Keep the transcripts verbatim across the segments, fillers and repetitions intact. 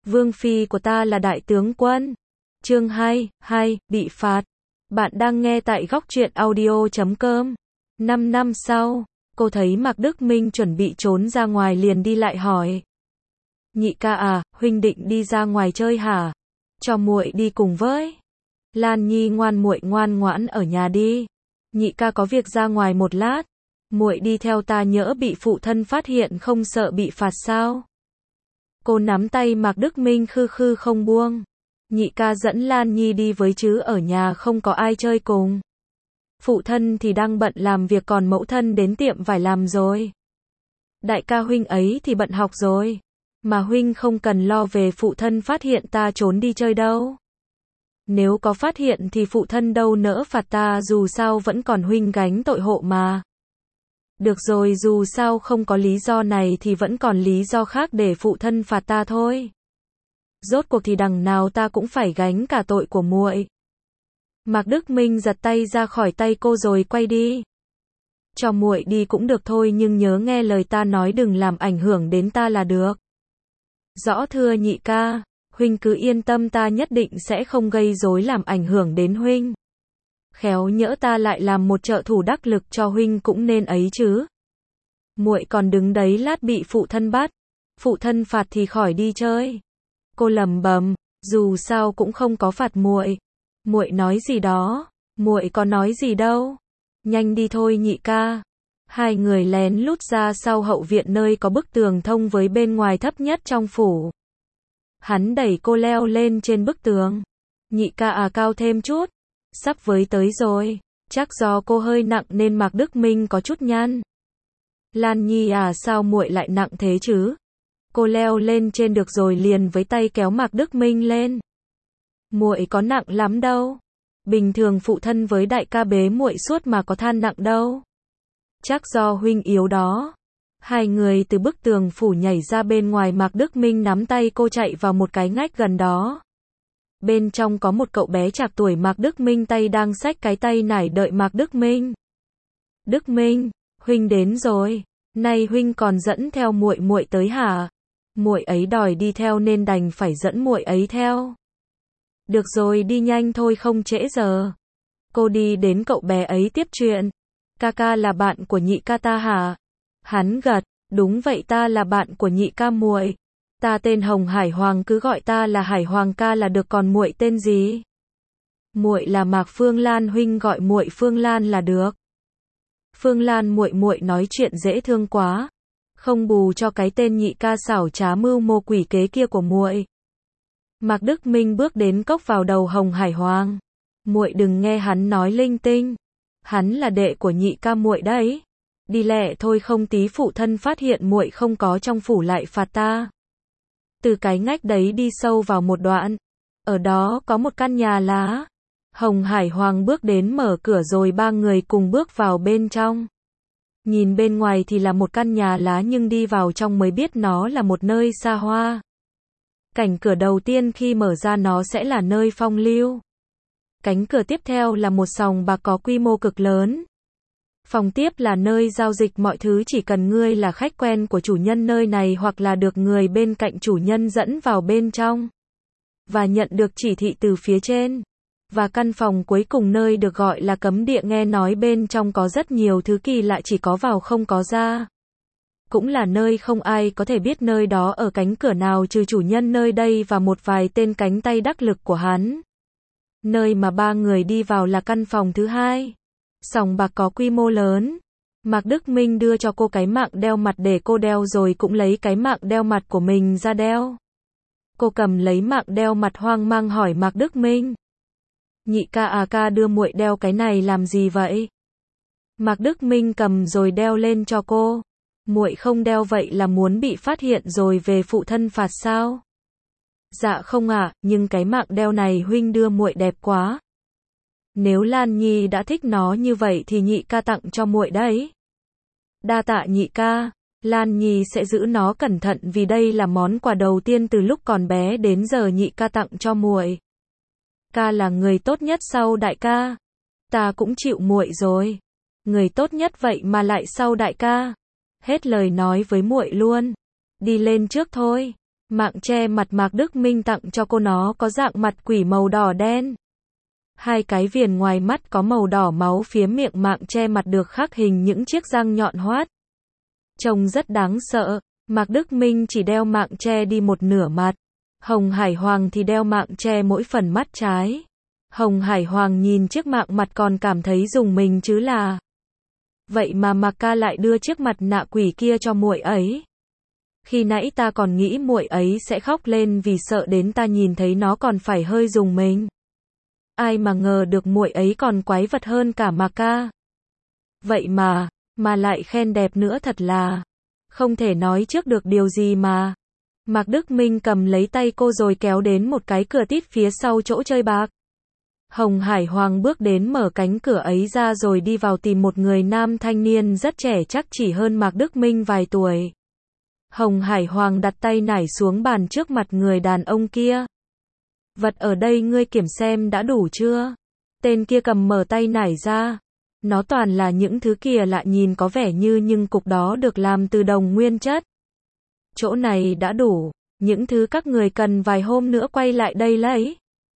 Vương phi của ta là đại tướng quân. Chương hai, hai, bị phạt. Bạn đang nghe tại góc truyện audio chấm com. Năm năm sau, cô thấy Mạc Đức Minh chuẩn bị trốn ra ngoài liền đi lại hỏi. Nhị ca à, huynh định đi ra ngoài chơi hả? Cho muội đi cùng với. Lan Nhi ngoan, muội ngoan ngoãn ở nhà đi. Nhị ca có việc ra ngoài một lát. Muội đi theo ta, nhỡ bị phụ thân phát hiện không sợ bị phạt sao? Cô nắm tay Mạc Đức Minh khư khư không buông. Nhị ca dẫn Lan Nhi đi với chứ ở nhà không có ai chơi cùng. Phụ thân thì đang bận làm việc, còn mẫu thân đến tiệm vải làm rồi. Đại ca huynh ấy thì bận học rồi. Mà huynh không cần lo về phụ thân phát hiện ta trốn đi chơi đâu. Nếu có phát hiện thì phụ thân đâu nỡ phạt ta, dù sao vẫn còn huynh gánh tội hộ mà. Được rồi, dù sao không có lý do này thì vẫn còn lý do khác để phụ thân phạt ta thôi. Rốt cuộc thì đằng nào ta cũng phải gánh cả tội của muội. Mạc Đức Minh giật tay ra khỏi tay cô rồi quay đi. Cho muội đi cũng được thôi, nhưng nhớ nghe lời ta nói, đừng làm ảnh hưởng đến ta là được. Rõ thưa nhị ca, huynh cứ yên tâm, ta nhất định sẽ không gây rối làm ảnh hưởng đến huynh. Khéo nhỡ ta lại làm một trợ thủ đắc lực cho huynh cũng nên ấy chứ. Muội còn đứng đấy lát bị phụ thân bắt, phụ thân phạt thì khỏi đi chơi. Cô lẩm bẩm, dù sao cũng không có phạt muội. Muội nói gì đó? Muội có nói gì đâu. Nhanh đi thôi nhị ca. Hai người lén lút ra sau hậu viện, nơi có bức tường thông với bên ngoài thấp nhất trong phủ. Hắn đẩy cô leo lên trên bức tường. Nhị ca à, cao thêm chút. Sắp với tới rồi. Chắc do cô hơi nặng nên Mạc Đức Minh có chút nhăn. Lan Nhi à, sao muội lại nặng thế chứ? Cô leo lên trên được rồi liền với tay kéo Mạc Đức Minh lên. Muội có nặng lắm đâu. Bình thường phụ thân với đại ca bế muội suốt mà có than nặng đâu. Chắc do huynh yếu đó. Hai người từ bức tường phủ nhảy ra bên ngoài, Mạc Đức Minh nắm tay cô chạy vào một cái ngách gần đó. Bên trong có một cậu bé trạc tuổi Mạc Đức Minh, tay đang xách cái tay nải đợi Mạc Đức Minh. Đức Minh, huynh đến rồi. Nay huynh còn dẫn theo muội muội tới hả? Muội ấy đòi đi theo nên đành phải dẫn muội ấy theo. Được rồi, đi nhanh thôi không trễ giờ. Cô đi đến cậu bé ấy tiếp chuyện. Ca ca là bạn của nhị ca ta hả? Hắn gật, đúng vậy, ta là bạn của nhị ca muội. Ta tên Hồng Hải Hoàng, cứ gọi ta là Hải Hoàng ca là được, còn muội tên gì? Muội là Mạc Phương Lan, huynh gọi muội Phương Lan là được. Phương Lan muội muội nói chuyện dễ thương quá, không bù cho cái tên nhị ca xảo trá mưu mô quỷ kế kia của muội. Mạc Đức Minh bước đến cốc vào đầu Hồng Hải Hoàng. Muội đừng nghe hắn nói linh tinh. Hắn là đệ của nhị ca muội đấy. Đi lẹ thôi, không tí phụ thân phát hiện muội không có trong phủ lại phạt ta. Từ cái ngách đấy đi sâu vào một đoạn. Ở đó có một căn nhà lá. Hồng Hải Hoàng bước đến mở cửa rồi ba người cùng bước vào bên trong. Nhìn bên ngoài thì là một căn nhà lá, nhưng đi vào trong mới biết nó là một nơi xa hoa. Cảnh cửa đầu tiên khi mở ra nó sẽ là nơi phong lưu. Cánh cửa tiếp theo là một sòng bạc có quy mô cực lớn. Phòng tiếp là nơi giao dịch mọi thứ, chỉ cần ngươi là khách quen của chủ nhân nơi này hoặc là được người bên cạnh chủ nhân dẫn vào bên trong và nhận được chỉ thị từ phía trên. Và căn phòng cuối cùng nơi được gọi là cấm địa, nghe nói bên trong có rất nhiều thứ kỳ lạ, chỉ có vào không có ra. Cũng là nơi không ai có thể biết nơi đó ở cánh cửa nào trừ chủ nhân nơi đây và một vài tên cánh tay đắc lực của hắn. Nơi mà ba người đi vào là căn phòng thứ hai. Sòng bạc có quy mô lớn. Mạc Đức Minh đưa cho cô cái mạng đeo mặt để cô đeo rồi cũng lấy cái mạng đeo mặt của mình ra đeo. Cô cầm lấy mạng đeo mặt hoang mang hỏi Mạc Đức Minh. Nhị ca à, ca đưa muội đeo cái này làm gì vậy? Mạc Đức Minh cầm rồi đeo lên cho cô. Muội không đeo vậy là muốn bị phát hiện rồi về phụ thân phạt sao? Dạ không ạ, à, nhưng cái mạng đeo này huynh đưa muội đẹp quá. Nếu Lan Nhi đã thích nó như vậy thì nhị ca tặng cho muội đấy. Đa tạ nhị ca, Lan Nhi sẽ giữ nó cẩn thận vì đây là món quà đầu tiên từ lúc còn bé đến giờ nhị ca tặng cho muội. Ca là người tốt nhất sau đại ca. Ta cũng chịu muội rồi. Người tốt nhất vậy mà lại sau đại ca. Hết lời nói với muội luôn. Đi lên trước thôi. Mạng che mặt Mạc Đức Minh tặng cho cô nó có dạng mặt quỷ màu đỏ đen. Hai cái viền ngoài mắt có màu đỏ máu, phía miệng mạng che mặt được khắc hình những chiếc răng nhọn hoắt. Trông rất đáng sợ. Mạc Đức Minh chỉ đeo mạng che đi một nửa mặt. Hồng Hải Hoàng thì đeo mạng che mỗi phần mắt trái. Hồng Hải Hoàng nhìn chiếc mạng mặt còn cảm thấy rùng mình chứ là. Vậy mà Mạc ca lại đưa chiếc mặt nạ quỷ kia cho muội ấy. Khi nãy ta còn nghĩ muội ấy sẽ khóc lên vì sợ đến ta nhìn thấy nó còn phải hơi rùng mình. Ai mà ngờ được muội ấy còn quái vật hơn cả Mạc ca. Vậy mà, mà lại khen đẹp nữa, thật là không thể nói trước được điều gì mà. Mạc Đức Minh cầm lấy tay cô rồi kéo đến một cái cửa tít phía sau chỗ chơi bạc. Hồng Hải Hoàng bước đến mở cánh cửa ấy ra rồi đi vào tìm một người nam thanh niên rất trẻ, chắc chỉ hơn Mạc Đức Minh vài tuổi. Hồng Hải Hoàng đặt tay nải xuống bàn trước mặt người đàn ông kia. Vật ở đây ngươi kiểm xem đã đủ chưa? Tên kia cầm mở tay nải ra. Nó toàn là những thứ kia lạ nhìn có vẻ như nhưng cục đó được làm từ đồng nguyên chất. Chỗ này đã đủ. Những thứ các người cần vài hôm nữa quay lại đây lấy.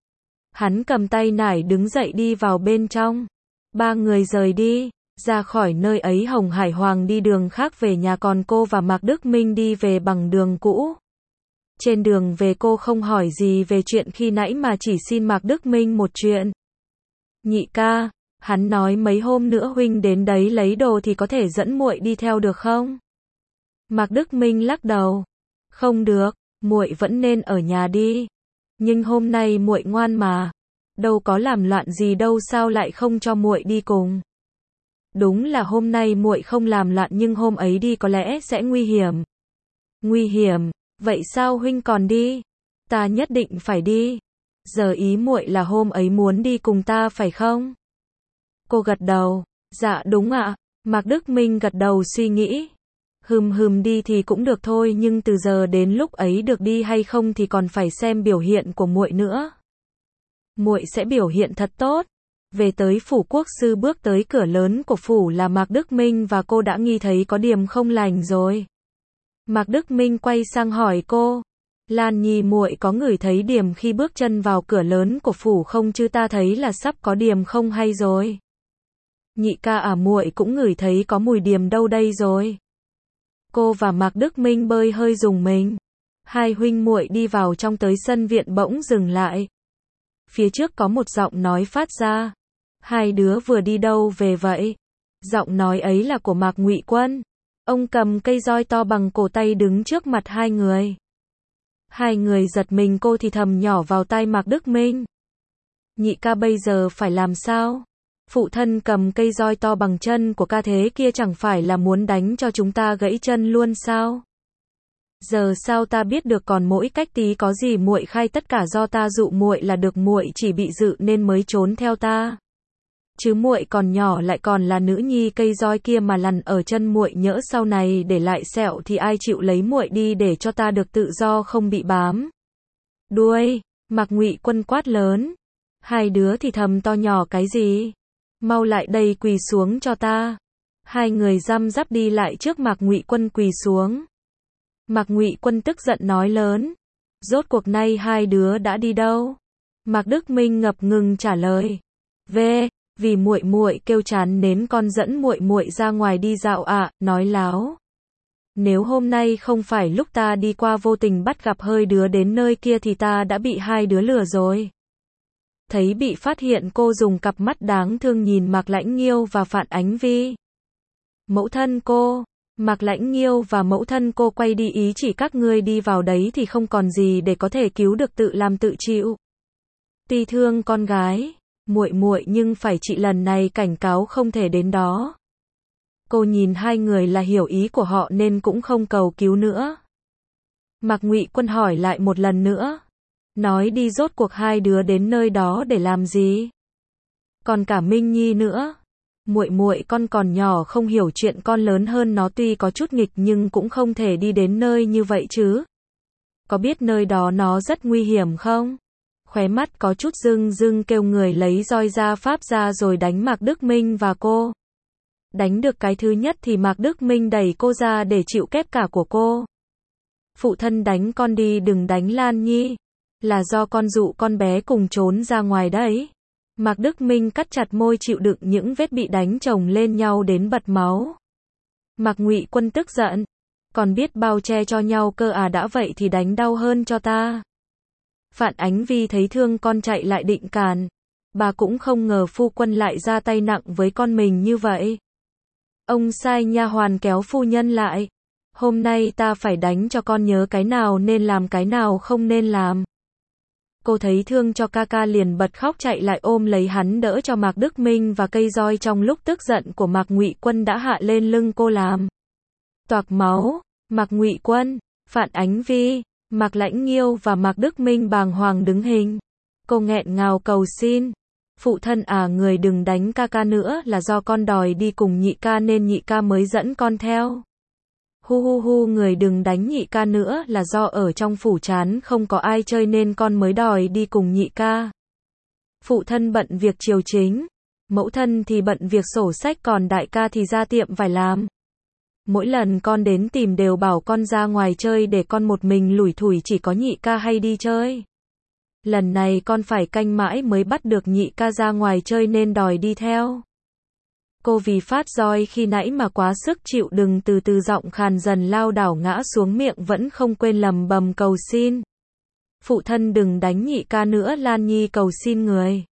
Hắn cầm tay nải đứng dậy đi vào bên trong. Ba người rời đi. Ra khỏi nơi ấy, Hồng Hải Hoàng đi đường khác về nhà, còn cô và Mạc Đức Minh đi về bằng đường cũ. Trên đường về cô không hỏi gì về chuyện khi nãy mà chỉ xin Mạc Đức Minh một chuyện. Nhị ca, hắn nói mấy hôm nữa huynh đến đấy lấy đồ thì có thể dẫn muội đi theo được không? Mạc Đức Minh lắc đầu. Không được, muội vẫn nên ở nhà đi. Nhưng hôm nay muội ngoan mà, đâu có làm loạn gì đâu, sao lại không cho muội đi cùng? Đúng là hôm nay muội không làm loạn nhưng hôm ấy đi có lẽ sẽ nguy hiểm. Nguy hiểm? Vậy sao huynh còn đi? Ta nhất định phải đi. Giờ ý muội là hôm ấy muốn đi cùng ta phải không? Cô gật đầu. Dạ đúng ạ. Mạc Đức Minh gật đầu suy nghĩ. Hừm hừm, đi thì cũng được thôi, nhưng từ giờ đến lúc ấy được đi hay không thì còn phải xem biểu hiện của muội nữa. Muội sẽ biểu hiện thật tốt. Về tới phủ quốc sư, bước tới cửa lớn của phủ là Mạc Đức Minh và cô đã nghi thấy có điểm không lành rồi. Mạc Đức Minh quay sang hỏi cô, Lan Nhi, muội có ngửi thấy điểm khi bước chân vào cửa lớn của phủ không chứ? Ta thấy là sắp có điểm không hay rồi. Nhị ca à, muội cũng ngửi thấy có mùi điểm đâu đây rồi. Cô và Mạc Đức Minh bơi hơi rùng mình. Hai huynh muội đi vào trong tới sân viện bỗng dừng lại. Phía trước có một giọng nói phát ra. Hai đứa vừa đi đâu về vậy? Giọng nói ấy là của Mạc Ngụy Quân. Ông cầm cây roi to bằng cổ tay đứng trước mặt hai người. Hai người giật mình, cô thì thầm nhỏ vào tai Mạc Đức Minh. Nhị ca bây giờ phải làm sao? Phụ thân cầm cây roi to bằng chân của ca thế kia chẳng phải là muốn đánh cho chúng ta gãy chân luôn sao? Giờ sao ta biết được, còn mỗi cách tí có gì muội khai tất cả do ta dụ muội là được, muội chỉ bị dự nên mới trốn theo ta. Chứ muội còn nhỏ lại còn là nữ nhi, cây roi kia mà lằn ở chân muội nhỡ sau này để lại sẹo thì ai chịu lấy muội đi để cho ta được tự do không bị bám đuôi. Mạc Ngụy Quân quát lớn. Hai đứa thì thầm to nhỏ cái gì? Mau lại đây, quỳ xuống cho ta. Hai người răm rắp đi lại trước Mạc Ngụy Quân quỳ xuống. Mạc Ngụy Quân tức giận nói lớn. Rốt cuộc nay hai đứa đã đi đâu? Mạc Đức Minh ngập ngừng trả lời. Về, vì muội muội kêu chán nên con dẫn muội muội ra ngoài đi dạo ạ, à, nói láo. Nếu hôm nay không phải lúc ta đi qua vô tình bắt gặp hơi đứa đến nơi kia thì ta đã bị hai đứa lừa rồi. Thấy bị phát hiện, cô dùng cặp mắt đáng thương nhìn Mạc Lãnh Nghiêu và Phạn Ánh Vi. Mẫu thân cô. Mạc Lãnh Nghiêu và mẫu thân cô quay đi, ý chỉ các ngươi đi vào đấy thì không còn gì để có thể cứu được, tự làm tự chịu. Tuy thương con gái muội muội nhưng phải chị lần này cảnh cáo không thể đến đó. Cô nhìn hai người là hiểu ý của họ nên cũng không cầu cứu nữa. Mạc Ngụy Quân hỏi lại một lần nữa. Nói đi, rốt cuộc hai đứa đến nơi đó để làm gì? Còn cả Minh Nhi nữa. Muội muội con còn nhỏ không hiểu chuyện, con lớn hơn nó tuy có chút nghịch nhưng cũng không thể đi đến nơi như vậy chứ. Có biết nơi đó nó rất nguy hiểm không? Khóe mắt có chút rưng rưng, kêu người lấy roi ra pháp ra rồi đánh Mạc Đức Minh và cô. Đánh được cái thứ nhất thì Mạc Đức Minh đẩy cô ra để chịu kép cả của cô. Phụ thân đánh con đi đừng đánh Lan Nhi. Là do con dụ con bé cùng trốn ra ngoài đấy. Mạc Đức Minh cắt chặt môi chịu đựng những vết bị đánh chồng lên nhau đến bật máu. Mạc Ngụy Quân tức giận. Còn biết bao che cho nhau cơ à, đã vậy thì đánh đau hơn cho ta. Phạn Ánh Vi thấy thương con chạy lại định cản. Bà cũng không ngờ phu quân lại ra tay nặng với con mình như vậy. Ông sai nha hoàn kéo phu nhân lại. Hôm nay ta phải đánh cho con nhớ cái nào nên làm cái nào không nên làm. Cô thấy thương cho ca ca liền bật khóc chạy lại ôm lấy hắn đỡ cho Mạc Đức Minh, và cây roi trong lúc tức giận của Mạc Ngụy Quân đã hạ lên lưng cô làm toạc máu. Mạc Ngụy Quân, Phạn Ánh Vi, Mạc Lãnh Nghiêu và Mạc Đức Minh bàng hoàng đứng hình. Cô nghẹn ngào cầu xin. Phụ thân à, người đừng đánh ca ca nữa, là do con đòi đi cùng nhị ca nên nhị ca mới dẫn con theo. Hu hu hu, người đừng đánh nhị ca nữa, là do ở trong phủ chán không có ai chơi nên con mới đòi đi cùng nhị ca. Phụ thân bận việc triều chính, mẫu thân thì bận việc sổ sách, còn đại ca thì ra tiệm vải làm. Mỗi lần con đến tìm đều bảo con ra ngoài chơi để con một mình lủi thủi, chỉ có nhị ca hay đi chơi. Lần này con phải canh mãi mới bắt được nhị ca ra ngoài chơi nên đòi đi theo. Cô vì phát roi khi nãy mà quá sức chịu đựng, từ từ giọng khàn dần lao đảo ngã xuống, miệng vẫn không quên lầm bầm cầu xin. Phụ thân đừng đánh nhị ca nữa, Lan Nhi cầu xin người.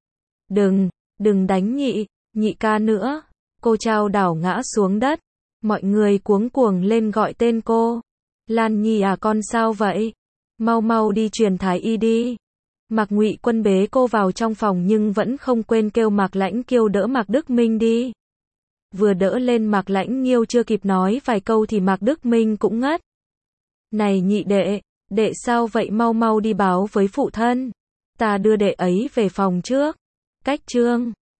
Đừng, đừng đánh nhị, nhị ca nữa. Cô trao đảo ngã xuống đất. Mọi người cuống cuồng lên gọi tên cô. Lan Nhi à, con sao vậy? Mau mau đi truyền thái y đi. Mạc Ngụy Quân bế cô vào trong phòng nhưng vẫn không quên kêu Mạc Lãnh Kiêu đỡ Mạc Đức Minh đi. Vừa đỡ lên Mạc Lãnh Nghiêu chưa kịp nói vài câu thì Mạc Đức Minh cũng ngất. Này nhị đệ, đệ sao vậy, mau mau đi báo với phụ thân. Ta đưa đệ ấy về phòng trước. Cách chương